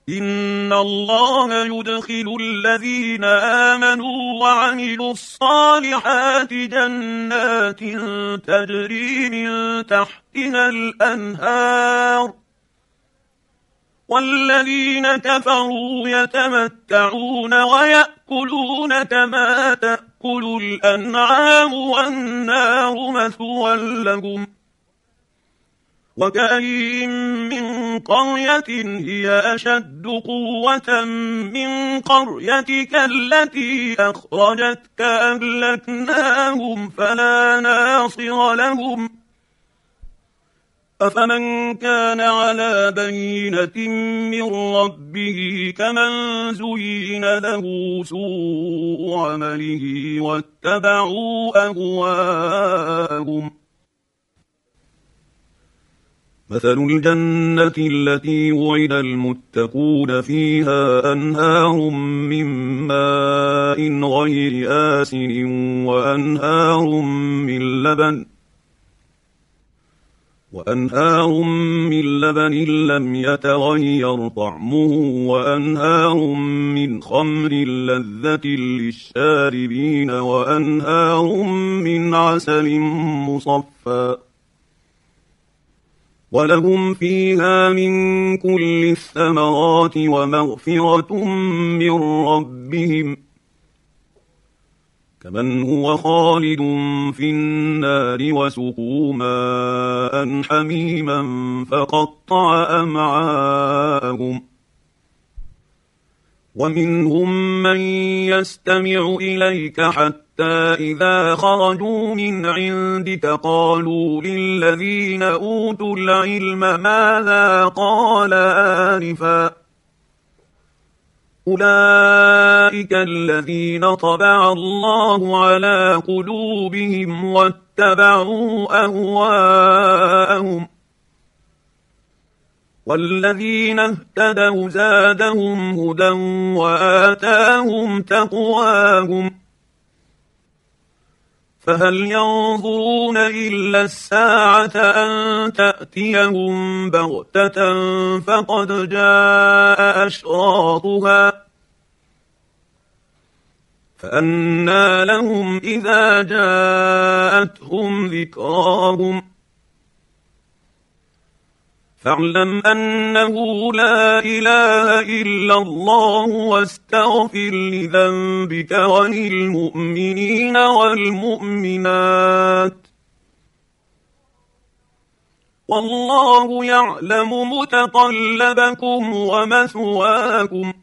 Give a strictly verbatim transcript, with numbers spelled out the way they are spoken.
إن الله يدخل الذين آمنوا وعملوا الصالحات جنات تجري من تحتها الأنهار، والذين كفروا يتمتعون ويأكلون كما تأكل الأنعام والنار مثوى لهم. وكأين من قرية هي أشد قوة من قريتك التي أخرجتك أهلكناهم فلا ناصر لهم. أفمن كان على بينة من ربه كمن زين له سوء عمله واتبعوا أهواءهم. مثل الجنة التي وعد المتقون فيها أنهار من ماء غير آسن وأنهار من لبن وأنهار من لبن لم يتغير طعمه وأنهار من خمر لذة للشاربين وأنهار من عسل مصفى ولهم فيها من كل الثمرات ومغفرة من ربهم كمن هو خالد في النار وسقوا ماء حميما فقطع أمعاءهم. ومنهم من يستمع إليك حتى إذا خرجوا من عندك قالوا للذين أوتوا العلم ماذا قال آنفا أولئك الذين طبع الله على قلوبهم واتبعوا أهواءهم والذين اهتدوا زادهم هدى وآتاهم تقواهم فهل ينظرون إلا الساعة أن تأتيهم بغتة فقد جاء أشراطها فأنى لهم إذا جاءتهم ذكراهم فاعلم أنه لا إله إلا الله واستغفر لذنبك وللمؤمنين والمؤمنات والله يعلم متقلبكم ومثواكم